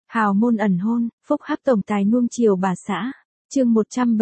Hào môn ẩn hôn, phúc hắc tổng tài nuông chiều bà xã. Chương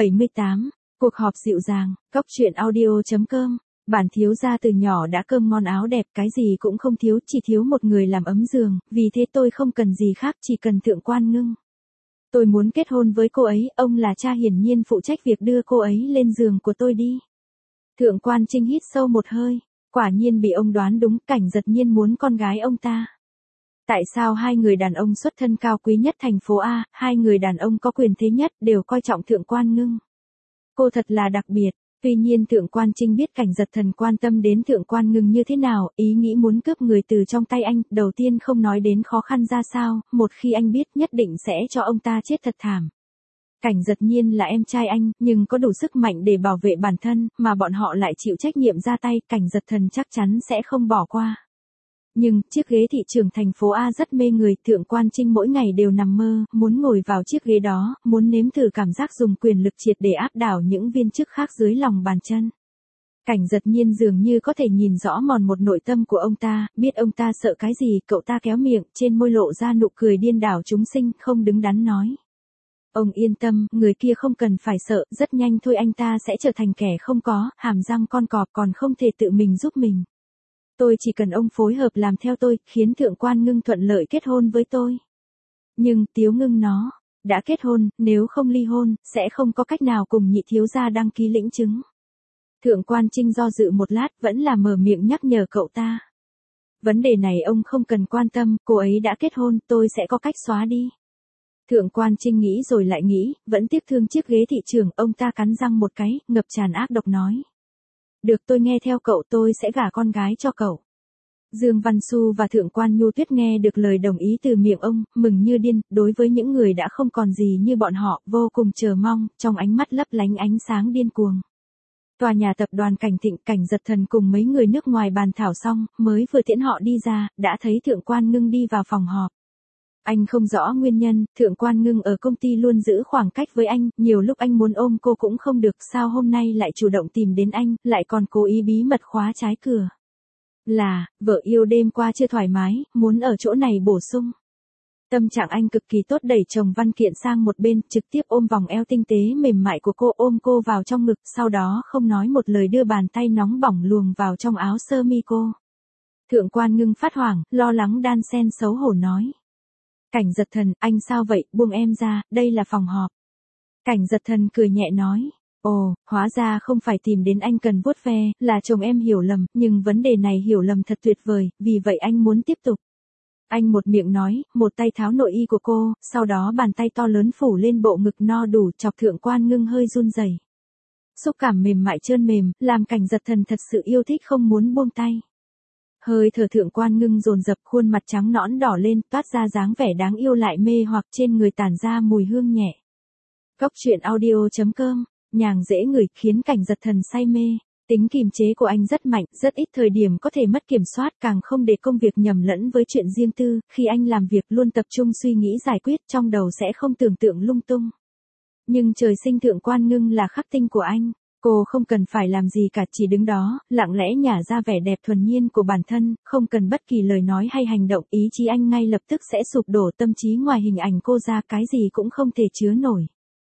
178, cuộc họp dịu dàng, Cóc truyện audio.com. Bản thiếu gia từ nhỏ đã cơm ngon áo đẹp, cái gì cũng không thiếu, chỉ thiếu một người làm ấm giường, vì thế tôi không cần gì khác, chỉ cần Thượng Quan Ngưng. Tôi muốn kết hôn với cô ấy, ông là cha hiển nhiên phụ trách việc đưa cô ấy lên giường của tôi đi. Thượng Quan Trinh hít sâu một hơi, quả nhiên bị ông đoán đúng, Cảnh Giật Nhiên muốn con gái ông ta. Tại sao hai người đàn ông xuất thân cao quý nhất thành phố A, hai người đàn ông có quyền thế nhất đều coi trọng Thượng Quan Ngưng? Cô thật là đặc biệt. Tuy nhiên Thượng Quan Trinh biết Cảnh Giật Thần quan tâm đến Thượng Quan Ngưng như thế nào, ý nghĩ muốn cướp người từ trong tay anh, đầu tiên không nói đến khó khăn ra sao, một khi anh biết nhất định sẽ cho ông ta chết thật thảm. Cảnh Giật Nhiên là em trai anh, nhưng có đủ sức mạnh để bảo vệ bản thân, mà bọn họ lại chịu trách nhiệm ra tay, Cảnh Giật Thần chắc chắn sẽ không bỏ qua. Nhưng, chiếc ghế thị trưởng thành phố A rất mê người, Thượng Quan Trinh mỗi ngày đều nằm mơ, muốn ngồi vào chiếc ghế đó, muốn nếm thử cảm giác dùng quyền lực triệt để áp đảo những viên chức khác dưới lòng bàn chân. Cảnh Giật Nhiên dường như có thể nhìn rõ mòn một nội tâm của ông ta, biết ông ta sợ cái gì, cậu ta kéo miệng, trên môi lộ ra nụ cười điên đảo chúng sinh, không đứng đắn nói. Ông yên tâm, người kia không cần phải sợ, rất nhanh thôi anh ta sẽ trở thành kẻ không có, hàm răng con cọp còn không thể tự mình giúp mình. Tôi chỉ cần ông phối hợp làm theo tôi, khiến Thượng Quan Ngưng thuận lợi kết hôn với tôi. Nhưng, Tiếu Ngưng nó, đã kết hôn, nếu không ly hôn, sẽ không có cách nào cùng nhị thiếu gia đăng ký lĩnh chứng. Thượng Quan Trinh do dự một lát, vẫn là mở miệng nhắc nhở cậu ta. Vấn đề này ông không cần quan tâm, cô ấy đã kết hôn, tôi sẽ có cách xóa đi. Thượng Quan Trinh nghĩ rồi lại nghĩ, vẫn tiếc thương chiếc ghế thị trưởng, ông ta cắn răng một cái, ngập tràn ác độc nói. Được, tôi nghe theo cậu, tôi sẽ gả con gái cho cậu. Dương Văn Xu và Thượng Quan Nhu Tuyết nghe được lời đồng ý từ miệng ông, mừng như điên, đối với những người đã không còn gì như bọn họ, vô cùng chờ mong, trong ánh mắt lấp lánh ánh sáng điên cuồng. Tòa nhà tập đoàn Cảnh Thịnh, Cảnh Giật Thần cùng mấy người nước ngoài bàn thảo xong, mới vừa tiễn họ đi ra, đã thấy Thượng Quan Ngưng đi vào phòng họp. Anh không rõ nguyên nhân, Thượng Quan Ngưng ở công ty luôn giữ khoảng cách với anh, nhiều lúc anh muốn ôm cô cũng không được, sao hôm nay lại chủ động tìm đến anh, lại còn cố ý bí mật khóa trái cửa. Là, vợ yêu đêm qua chưa thoải mái, muốn ở chỗ này bổ sung. Tâm trạng anh cực kỳ tốt, đẩy chồng văn kiện sang một bên, trực tiếp ôm vòng eo tinh tế mềm mại của cô, ôm cô vào trong ngực, sau đó không nói một lời đưa bàn tay nóng bỏng luồn vào trong áo sơ mi cô. Thượng Quan Ngưng phát hoảng, lo lắng đan xen xấu hổ nói. Cảnh Giật Thần, anh sao vậy, buông em ra, đây là phòng họp. Cảnh Giật Thần cười nhẹ nói. Ồ, hóa ra không phải tìm đến anh cần vuốt ve, là chồng em hiểu lầm, nhưng vấn đề này hiểu lầm thật tuyệt vời, vì vậy anh muốn tiếp tục. Anh một miệng nói, một tay tháo nội y của cô, sau đó bàn tay to lớn phủ lên bộ ngực no đủ, chọc Thượng Quan Ngưng hơi run rẩy. Xúc cảm mềm mại trơn mềm, làm Cảnh Giật Thần thật sự yêu thích không muốn buông tay. Hơi thở Thượng Quan Ngưng dồn dập, khuôn mặt trắng nõn đỏ lên, toát ra dáng vẻ đáng yêu lại mê hoặc, trên người tản ra mùi hương nhẹ. Cóc truyện audio.com, nhàng dễ ngửi, khiến Cảnh Giật Thần say mê. Tính kiềm chế của anh rất mạnh, rất ít thời điểm có thể mất kiểm soát, càng không để công việc nhầm lẫn với chuyện riêng tư, khi anh làm việc luôn tập trung suy nghĩ giải quyết, trong đầu sẽ không tưởng tượng lung tung. Nhưng trời sinh Thượng Quan Ngưng là khắc tinh của anh. Cô không cần phải làm gì cả, chỉ đứng đó, lặng lẽ nhả ra vẻ đẹp thuần nhiên của bản thân, không cần bất kỳ lời nói hay hành động, ý chí anh ngay lập tức sẽ sụp đổ, tâm trí ngoài hình ảnh cô ra cái gì cũng không thể chứa nổi.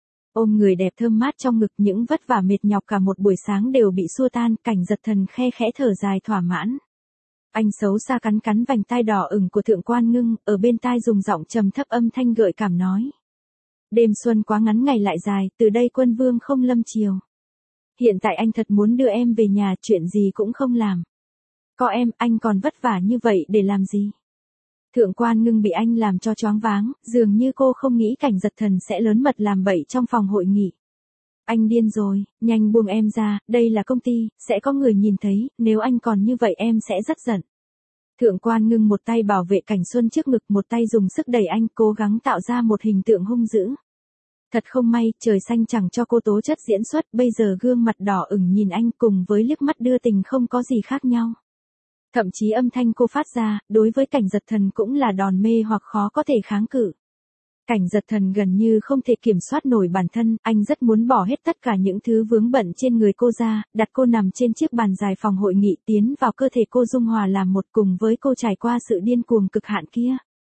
Ôm người đẹp thơm mát trong ngực, những vất vả mệt nhọc cả một buổi sáng đều bị xua tan, Cảnh Giật Thần khe khẽ thở dài thỏa mãn. Anh xấu xa cắn cắn vành tai đỏ ửng của Thượng Quan Ngưng, ở bên tai dùng giọng trầm thấp âm thanh gợi cảm nói. Đêm xuân quá ngắn ngày lại dài, từ đây quân vương không lâm chiều. Hiện tại anh thật muốn đưa em về nhà, chuyện gì cũng không làm. Có em, anh còn vất vả như vậy để làm gì? Thượng Quan Ngưng bị anh làm cho choáng váng, dường như cô không nghĩ Cảnh Giật Thần sẽ lớn mật làm bậy trong phòng hội nghị. Anh điên rồi, nhanh buông em ra, đây là công ty, sẽ có người nhìn thấy, nếu anh còn như vậy em sẽ rất giận. Thượng Quan Ngưng một tay bảo vệ Cảnh Xuân trước ngực, một tay dùng sức đẩy anh, cố gắng tạo ra một hình tượng hung dữ. Thật không may, trời xanh chẳng cho cô tố chất diễn xuất, bây giờ gương mặt đỏ ửng nhìn anh cùng với liếc mắt đưa tình không có gì khác nhau. Thậm chí âm thanh cô phát ra, đối với Cảnh Giật Thần cũng là đòn mê hoặc khó có thể kháng cự. Cảnh Giật Thần gần như không thể kiểm soát nổi bản thân, anh rất muốn bỏ hết tất cả những thứ vướng bận trên người cô ra, đặt cô nằm trên chiếc bàn dài phòng hội nghị, tiến vào cơ thể cô dung hòa làm một cùng với cô trải qua sự điên cuồng cực hạn kia.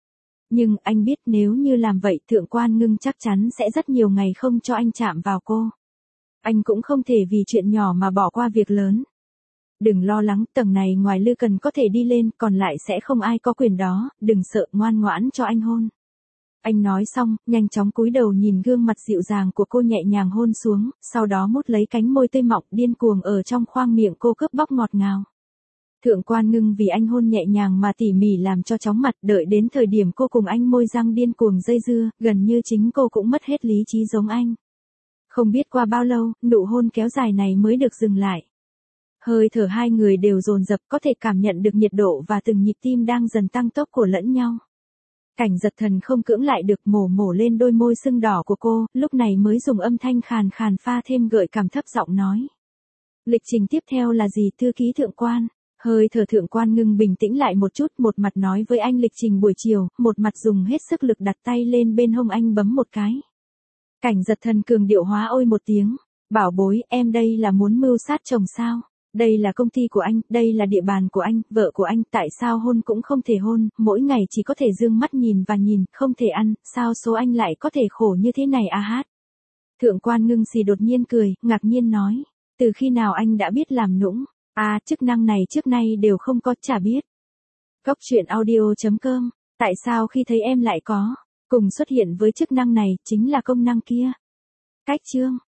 Nhưng anh biết nếu như làm vậy Thượng Quan Ngưng chắc chắn sẽ rất nhiều ngày không cho anh chạm vào cô. Anh cũng không thể vì chuyện nhỏ mà bỏ qua việc lớn. Đừng lo lắng, tầng này ngoài Lư Cần có thể đi lên, còn lại sẽ không ai có quyền đó, đừng sợ, ngoan ngoãn cho anh hôn. Anh nói xong, nhanh chóng cúi đầu nhìn gương mặt dịu dàng của cô nhẹ nhàng hôn xuống, sau đó mút lấy cánh môi tươi mọng điên cuồng ở trong khoang miệng cô cướp bóc ngọt ngào. Thượng Quan Ngưng vì anh hôn nhẹ nhàng mà tỉ mỉ làm cho chóng mặt, đợi đến thời điểm cô cùng anh môi răng điên cuồng dây dưa, gần như chính cô cũng mất hết lý trí giống anh. Không biết qua bao lâu, nụ hôn kéo dài này mới được dừng lại. Hơi thở hai người đều dồn dập, có thể cảm nhận được nhiệt độ và từng nhịp tim đang dần tăng tốc của lẫn nhau. Cảnh Giật Thần không cưỡng lại được, mổ lên đôi môi sưng đỏ của cô, lúc này mới dùng âm thanh khàn khàn pha thêm gợi cảm thấp giọng nói. Lịch trình tiếp theo là gì thư ký Thượng Quan? Hơi thở Thượng Quan Ngưng bình tĩnh lại một chút, một mặt nói với anh lịch trình buổi chiều, một mặt dùng hết sức lực đặt tay lên bên hông anh bấm một cái. Cảnh Giật Thần cường điệu hóa ôi một tiếng. Bảo bối, em đây là muốn mưu sát chồng sao? Đây là công ty của anh, đây là địa bàn của anh, vợ của anh, tại sao hôn cũng không thể hôn, mỗi ngày chỉ có thể dương mắt nhìn và nhìn, không thể ăn, sao số anh lại có thể khổ như thế này à hát? Thượng Quan Ngưng xì đột nhiên cười, ngạc nhiên nói, từ khi nào anh đã biết làm nũng? À, chức năng này trước nay đều không có, chả biết. Cóc truyện audio.com, tại sao khi thấy em lại có, cùng xuất hiện với chức năng này, chính là công năng kia. Cách chương